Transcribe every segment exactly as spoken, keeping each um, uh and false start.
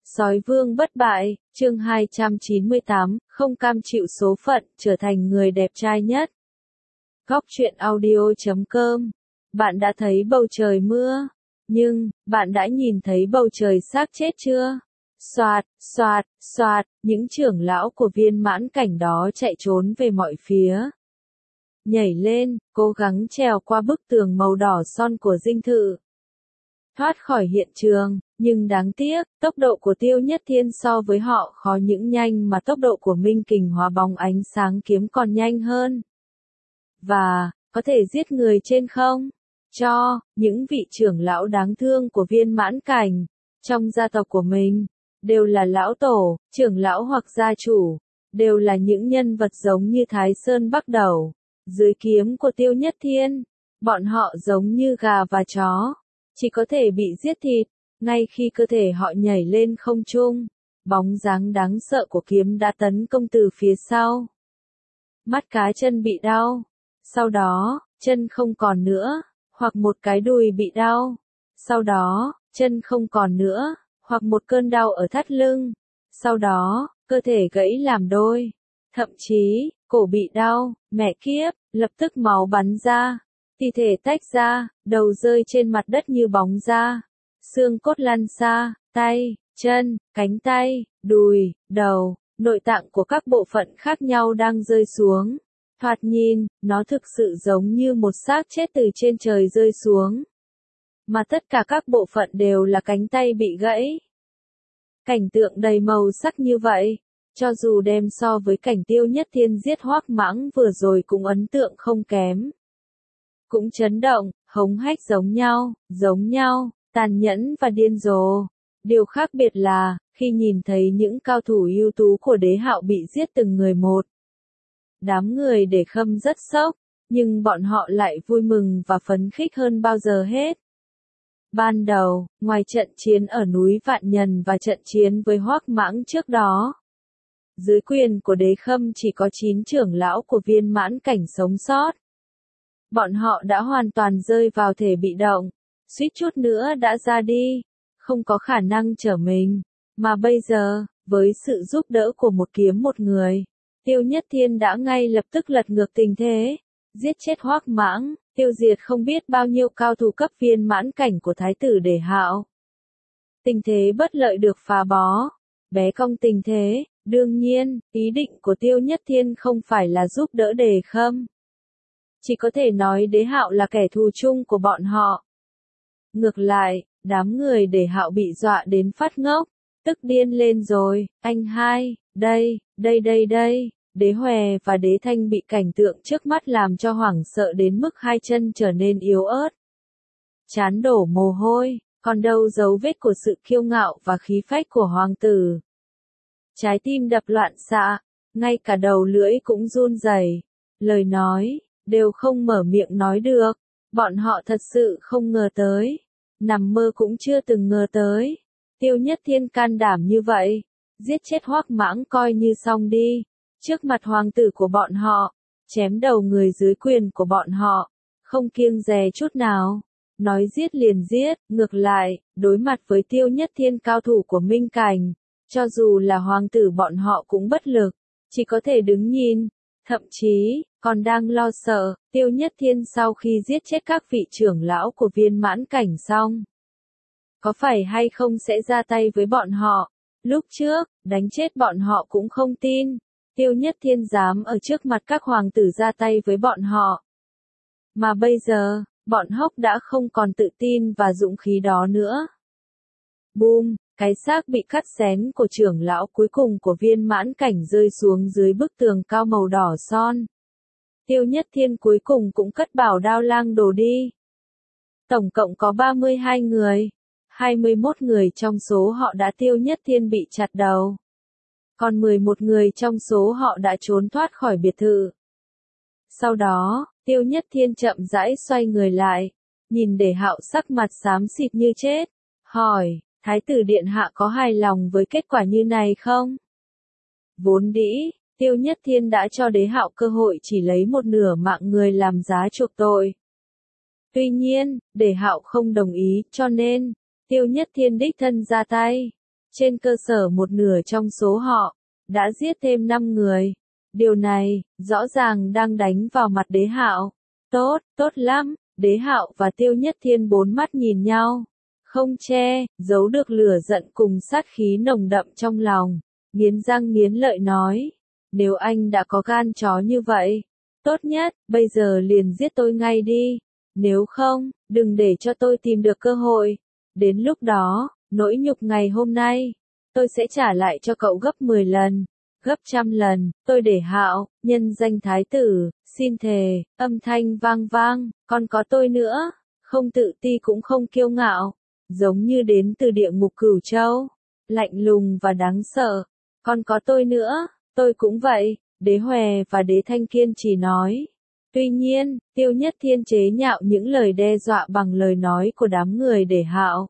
Sói vương bất bại, chương hai trăm chín mươi tám, không cam chịu số phận, trở thành người đẹp trai nhất. Góc truyện audio chấm com. Bạn đã thấy bầu trời mưa, nhưng, bạn đã nhìn thấy bầu trời xác chết chưa? Xoạt, xoạt, xoạt, những trưởng lão của viên mãn cảnh đó chạy trốn về mọi phía. Nhảy lên, cố gắng trèo qua bức tường màu đỏ son của dinh thự. Thoát khỏi hiện trường, nhưng đáng tiếc, tốc độ của Tiêu Nhất Thiên so với họ khó những nhanh mà tốc độ của Minh Kình hóa bóng ánh sáng kiếm còn nhanh hơn. Và, có thể giết người trên không? Cho, những vị trưởng lão đáng thương của viên mãn cảnh, trong gia tộc của mình, đều là lão tổ, trưởng lão hoặc gia chủ, đều là những nhân vật giống như Thái Sơn Bắc Đầu. Dưới kiếm của Tiêu Nhất Thiên, bọn họ giống như gà và chó, chỉ có thể bị giết thịt. Ngay khi cơ thể họ nhảy lên không trung, bóng dáng đáng sợ của kiếm đã tấn công từ phía sau. Mắt cá chân bị đau, sau đó, chân không còn nữa, hoặc một cái đùi bị đau, sau đó, chân không còn nữa, hoặc một cơn đau ở thắt lưng, sau đó, cơ thể gãy làm đôi, thậm chí, cổ bị đau, mẹ kiếp, lập tức máu bắn ra, thi thể tách ra, đầu rơi trên mặt đất như bóng ra. Xương cốt lăn xa, tay, chân, cánh tay, đùi, đầu, nội tạng của các bộ phận khác nhau đang rơi xuống. Thoạt nhìn, nó thực sự giống như một xác chết từ trên trời rơi xuống. Mà tất cả các bộ phận đều là cánh tay bị gãy. Cảnh tượng đầy màu sắc như vậy, cho dù đem so với cảnh Tiêu Nhất Thiên giết Hoắc Mãng vừa rồi cũng ấn tượng không kém. Cũng chấn động, hống hách giống nhau, giống nhau. Tàn nhẫn và điên rồ. Điều khác biệt là, khi nhìn thấy những cao thủ ưu tú của Đế Hạo bị giết từng người một. Đám người Để Khâm rất sốc, nhưng bọn họ lại vui mừng và phấn khích hơn bao giờ hết. Ban đầu, ngoài trận chiến ở núi Vạn Nhân và trận chiến với Hoắc Mãng trước đó, dưới quyền của Đế Khâm chỉ có chín trưởng lão của viên mãn cảnh sống sót. Bọn họ đã hoàn toàn rơi vào thể bị động. Suýt chút nữa đã ra đi, không có khả năng trở mình, mà bây giờ, với sự giúp đỡ của một kiếm một người, Tiêu Nhất Thiên đã ngay lập tức lật ngược tình thế, giết chết Hoắc Mãng, tiêu diệt không biết bao nhiêu cao thủ cấp viên mãn cảnh của Thái tử Để Hạo. Tình thế bất lợi được phá bó, bé cong tình thế, đương nhiên, ý định của Tiêu Nhất Thiên không phải là giúp đỡ Đề Khâm. Chỉ có thể nói Đế Hạo là kẻ thù chung của bọn họ. Ngược lại, đám người Để Hạo bị dọa đến phát ngốc, tức điên lên rồi, anh hai, đây, đây đây đây, Đế Hòe và Đế Thanh bị cảnh tượng trước mắt làm cho hoảng sợ đến mức hai chân trở nên yếu ớt. Trán đổ mồ hôi, còn đâu dấu vết của sự kiêu ngạo và khí phách của hoàng tử. Trái tim đập loạn xạ, ngay cả đầu lưỡi cũng run rẩy, lời nói, đều không mở miệng nói được, bọn họ thật sự không ngờ tới. Nằm mơ cũng chưa từng ngờ tới. Tiêu Nhất Thiên can đảm như vậy, giết chết Hoắc Mãng coi như xong đi. Trước mặt hoàng tử của bọn họ, chém đầu người dưới quyền của bọn họ, không kiêng dè chút nào. Nói giết liền giết, ngược lại, đối mặt với Tiêu Nhất Thiên cao thủ của Minh Cảnh, cho dù là hoàng tử bọn họ cũng bất lực, chỉ có thể đứng nhìn, thậm chí, còn đang lo sợ, Tiêu Nhất Thiên sau khi giết chết các vị trưởng lão của viên mãn cảnh xong. Có phải hay không sẽ ra tay với bọn họ? Lúc trước, đánh chết bọn họ cũng không tin. Tiêu Nhất Thiên dám ở trước mặt các hoàng tử ra tay với bọn họ. Mà bây giờ, bọn hốc đã không còn tự tin và dũng khí đó nữa. Boom, cái xác bị cắt xén của trưởng lão cuối cùng của viên mãn cảnh rơi xuống dưới bức tường cao màu đỏ son. Tiêu Nhất Thiên cuối cùng cũng cất bảo đao lang đồ đi. Tổng cộng có ba mươi hai người. hai mươi mốt người trong số họ đã Tiêu Nhất Thiên bị chặt đầu. Còn mười một người trong số họ đã trốn thoát khỏi biệt thự. Sau đó, Tiêu Nhất Thiên chậm rãi xoay người lại, nhìn Để Hạo sắc mặt xám xịt như chết, hỏi, Thái tử Điện Hạ có hài lòng với kết quả như này không? Vốn dĩ, Tiêu Nhất Thiên đã cho Đế Hạo cơ hội chỉ lấy một nửa mạng người làm giá chuộc tội. Tuy nhiên, Để Hạo không đồng ý, cho nên, Tiêu Nhất Thiên đích thân ra tay. trên cơ sở một nửa trong số họ đã giết thêm năm người. Điều này rõ ràng đang đánh vào mặt Đế Hạo. Tốt, tốt lắm. Đế Hạo và Tiêu Nhất Thiên bốn mắt nhìn nhau, không che giấu được lửa giận cùng sát khí nồng đậm trong lòng, nghiến răng nghiến lợi nói, nếu anh đã có gan chó như vậy, tốt nhất bây giờ liền giết tôi ngay đi, nếu không, đừng để cho tôi tìm được cơ hội. Đến lúc đó, nỗi nhục ngày hôm nay, tôi sẽ trả lại cho cậu gấp mười lần, gấp trăm lần. Tôi Đế Hạo, nhân danh thái tử, xin thề. Âm thanh vang vang, còn có tôi nữa, không tự ti cũng không kiêu ngạo, giống như đến từ địa ngục Cửu Châu, lạnh lùng và đáng sợ. Còn có tôi nữa, tôi cũng vậy. Đế Hòe và Đế Thanh kiên trì nói. Tuy nhiên, Tiêu Nhất Thiên chế nhạo những lời đe dọa bằng lời nói của đám người Đế Hạo.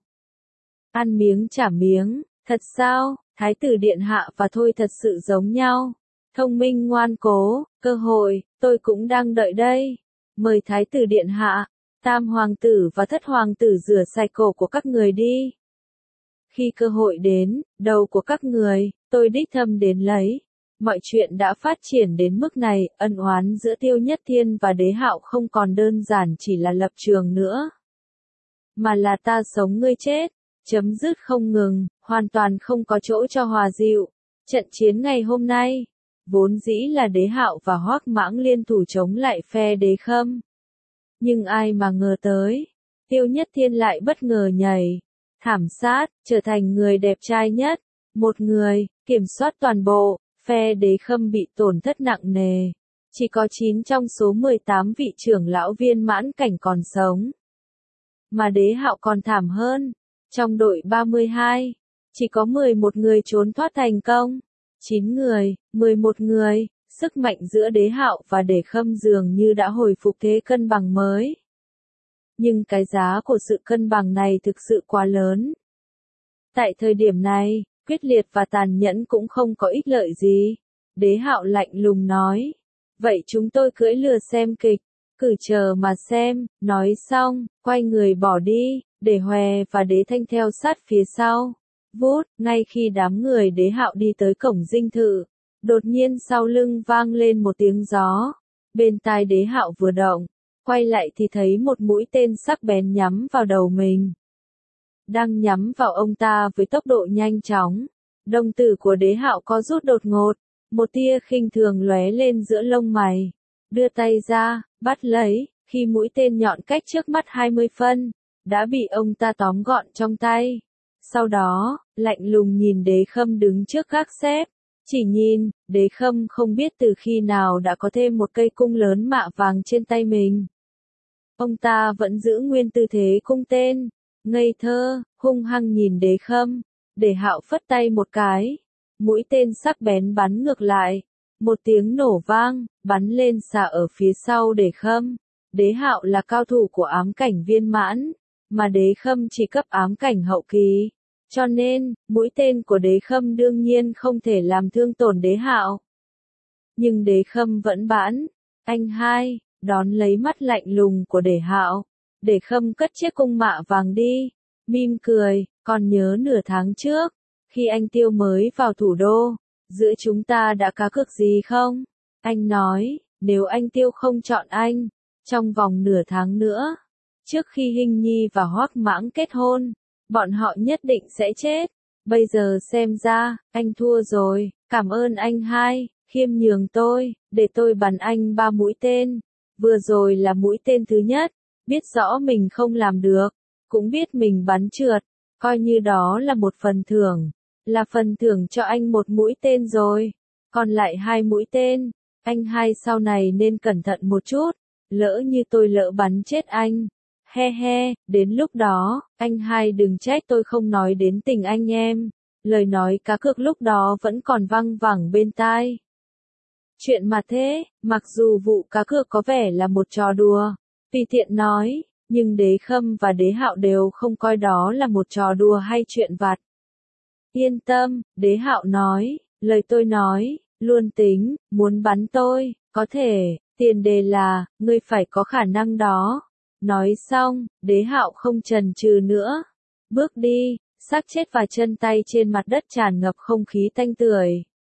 Ăn miếng trả miếng, thật sao? Thái tử điện hạ và tôi thật sự giống nhau. Thông minh ngoan cố, cơ hội, tôi cũng đang đợi đây. Mời thái tử điện hạ, tam hoàng tử và thất hoàng tử rửa sạch cổ của các người đi. Khi cơ hội đến, đầu của các người, tôi đích thân đến lấy. Mọi chuyện đã phát triển đến mức này, ân oán giữa Tiêu Nhất Thiên và Đế Hạo không còn đơn giản chỉ là lập trường nữa, mà là ta sống ngươi chết, chấm dứt không ngừng, hoàn toàn không có chỗ cho hòa dịu. Trận chiến ngày hôm nay, vốn dĩ là Đế Hạo và Hoắc Mãng liên thủ chống lại phe Đế Khâm. Nhưng ai mà ngờ tới, Tiêu Nhất Thiên lại bất ngờ nhảy, thảm sát, trở thành người đẹp trai nhất, một người, kiểm soát toàn bộ. Phe Đế Khâm bị tổn thất nặng nề, chỉ có chín trong số mười tám vị trưởng lão viên mãn cảnh còn sống. Mà Đế Hạo còn thảm hơn, trong đội ba mươi hai, chỉ có mười một người trốn thoát thành công. chín người, mười một người, sức mạnh giữa Đế Hạo và Đế Khâm dường như đã hồi phục thế cân bằng mới. Nhưng cái giá của sự cân bằng này thực sự quá lớn. Tại thời điểm này, quyết liệt và tàn nhẫn cũng không có ích lợi gì. Đế Hạo lạnh lùng nói. Vậy chúng tôi cưỡi lừa xem kịch, cử chờ mà xem. Nói xong, quay người bỏ đi, Đế Hòe và Đế Thanh theo sát phía sau. Vút, ngay khi đám người Đế Hạo đi tới cổng dinh thự, đột nhiên sau lưng vang lên một tiếng gió. Bên tai Đế Hạo vừa động, quay lại thì thấy một mũi tên sắc bén nhắm vào đầu mình. Đang nhắm vào ông ta với tốc độ nhanh chóng. Đồng tử của Đế Hạo có rút đột ngột, một tia khinh thường lóe lên giữa lông mày. Đưa tay ra, bắt lấy, khi mũi tên nhọn cách trước mắt hai mươi phân, đã bị ông ta tóm gọn trong tay. Sau đó, lạnh lùng nhìn Đế Khâm đứng trước gác xếp. Chỉ nhìn, Đế Khâm không biết từ khi nào đã có thêm một cây cung lớn mạ vàng trên tay mình. Ông ta vẫn giữ nguyên tư thế cung tên. Ngây thơ, hung hăng nhìn Đế Khâm. Đế Hạo phất tay một cái, mũi tên sắc bén bắn ngược lại, một tiếng nổ vang, bắn lên xạ ở phía sau Đế Khâm. Đế Hạo là cao thủ của ám cảnh viên mãn, mà Đế Khâm chỉ cấp ám cảnh hậu kỳ, cho nên, mũi tên của Đế Khâm đương nhiên không thể làm thương tổn Đế Hạo. Nhưng Đế Khâm vẫn bãn, anh hai, đón lấy mắt lạnh lùng của Đế Hạo. Đế Khâm cất chiếc cung mạ vàng đi, mỉm cười, còn nhớ nửa tháng trước, khi anh Tiêu mới vào thủ đô, giữa chúng ta đã cá cược gì không? Anh nói, nếu anh Tiêu không chọn anh, trong vòng nửa tháng nữa, trước khi Hinh Nhi và Hoắc Mãng kết hôn, bọn họ nhất định sẽ chết. Bây giờ xem ra, anh thua rồi, cảm ơn anh hai, khiêm nhường tôi, để tôi bắn anh ba mũi tên. Vừa rồi là mũi tên thứ nhất. Biết rõ mình không làm được, cũng biết mình bắn trượt, coi như đó là một phần thưởng, là phần thưởng cho anh một mũi tên rồi, còn lại hai mũi tên, anh hai sau này nên cẩn thận một chút, lỡ như tôi lỡ bắn chết anh, he he, đến lúc đó, anh hai đừng trách tôi không nói đến tình anh em, lời nói cá cược lúc đó vẫn còn văng vẳng bên tai. Chuyện mà thế, mặc dù vụ cá cược có vẻ là một trò đùa, tùy tiện nói, nhưng Đế Khâm và Đế Hạo đều không coi đó là một trò đùa hay chuyện vặt. Yên tâm, Đế Hạo nói, lời tôi nói, luôn tính, muốn bắn tôi, có thể, tiền đề là, ngươi phải có khả năng đó. Nói xong, Đế Hạo không chần chừ nữa, bước đi, Xác chết và chân tay trên mặt đất tràn ngập không khí tanh tưởi.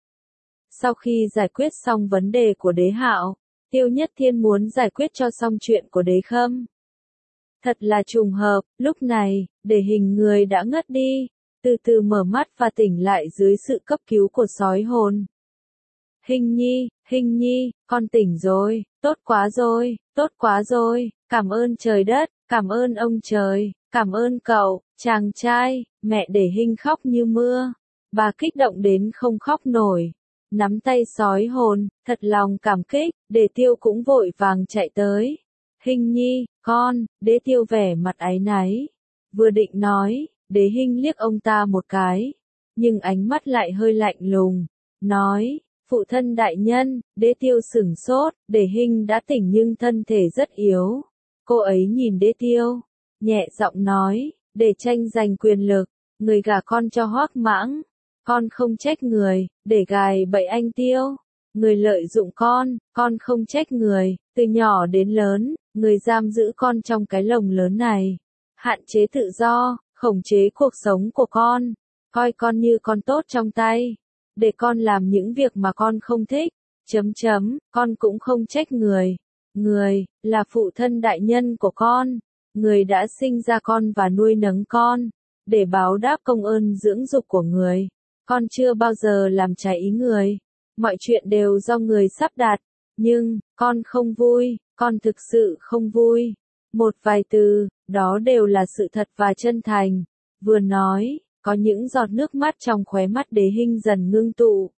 Sau khi giải quyết xong vấn đề của Đế Hạo, Tiêu Nhất Thiên muốn giải quyết cho xong chuyện của Đế Khâm. Thật là trùng hợp, lúc này, Để Hình người đã ngất đi, từ từ mở mắt và tỉnh lại dưới sự cấp cứu của sói hồn. Hình nhi, Hình nhi, con tỉnh rồi, tốt quá rồi, tốt quá rồi, cảm ơn trời đất, cảm ơn ông trời, cảm ơn cậu, chàng trai, mẹ Để Hình khóc như mưa. Bà kích động đến không khóc nổi. Nắm tay sói hồn, thật lòng cảm kích, Để Tiêu cũng vội vàng chạy tới. Hình nhi, con, Đế Tiêu vẻ mặt áy náy. Vừa định nói, Đế Hình liếc ông ta một cái, nhưng ánh mắt lại hơi lạnh lùng, nói, phụ thân đại nhân. Đế Tiêu sửng sốt, Để Hình đã tỉnh nhưng thân thể rất yếu. Cô ấy nhìn Đế Tiêu, nhẹ giọng nói, để tranh giành quyền lực, người gả con cho Hoắc Mãng. Con không trách người, để gài bẫy anh Tiêu. Người lợi dụng con, con không trách người, từ nhỏ đến lớn, người giam giữ con trong cái lồng lớn này. Hạn chế tự do, khống chế cuộc sống của con, coi con như con tốt trong tay. Để con làm những việc mà con không thích, chấm chấm, con cũng không trách người. Người, là phụ thân đại nhân của con. Người đã sinh ra con và nuôi nấng con, để báo đáp công ơn dưỡng dục của người. Con chưa bao giờ làm trái ý người. Mọi chuyện đều do người sắp đặt. Nhưng, con không vui, con thực sự không vui. Một vài từ, đó đều là sự thật và chân thành. Vừa nói, có những giọt nước mắt trong khóe mắt Đế Hình dần ngưng tụ.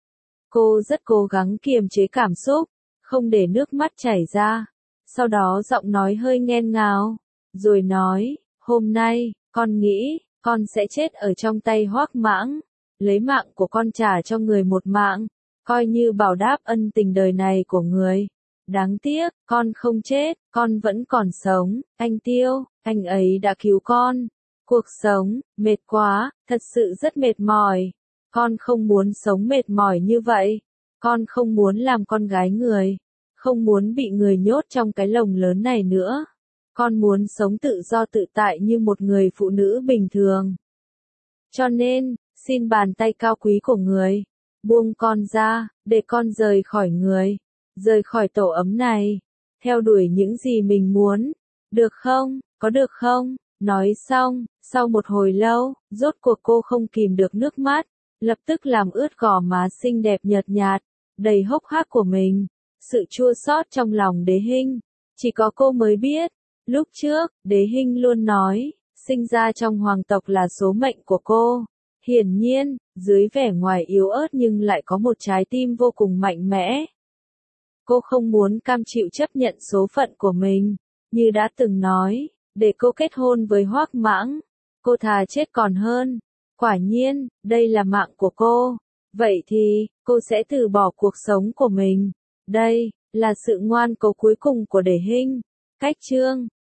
Cô rất cố gắng kiềm chế cảm xúc, không để nước mắt chảy ra. Sau đó giọng nói hơi nghẹn ngào, rồi nói, hôm nay, con nghĩ, con sẽ chết ở trong tay Hoắc Mãng. Lấy mạng của con trả cho người một mạng, coi như bảo đáp ân tình đời này của người. Đáng tiếc, con không chết, con vẫn còn sống. Anh Tiêu, anh ấy đã cứu con. Cuộc sống, mệt quá, thật sự rất mệt mỏi. Con không muốn sống mệt mỏi như vậy. Con không muốn làm con gái người. Không muốn bị người nhốt trong cái lồng lớn này nữa. Con muốn sống tự do tự tại như một người phụ nữ bình thường. Cho nên, xin bàn tay cao quý của người, buông con ra, để con rời khỏi người, rời khỏi tổ ấm này, theo đuổi những gì mình muốn. Được không, có được không? Nói xong, sau một hồi lâu, rốt cuộc cô không kìm được nước mắt, lập tức làm ướt gò má xinh đẹp nhợt nhạt, đầy hốc hác của mình. Sự chua xót trong lòng Đế Hình, chỉ có cô mới biết. Lúc trước, Đế Hình luôn nói, sinh ra trong hoàng tộc là số mệnh của cô. Hiển nhiên, dưới vẻ ngoài yếu ớt nhưng lại có một trái tim vô cùng mạnh mẽ. Cô không muốn cam chịu chấp nhận số phận của mình, như đã từng nói, để cô kết hôn với Hoắc Mãng. Cô thà chết còn hơn. Quả nhiên, đây là mạng của cô. Vậy thì, cô sẽ từ bỏ cuộc sống của mình. Đây, là sự ngoan cố cuối cùng của Đế Hình. Cách chương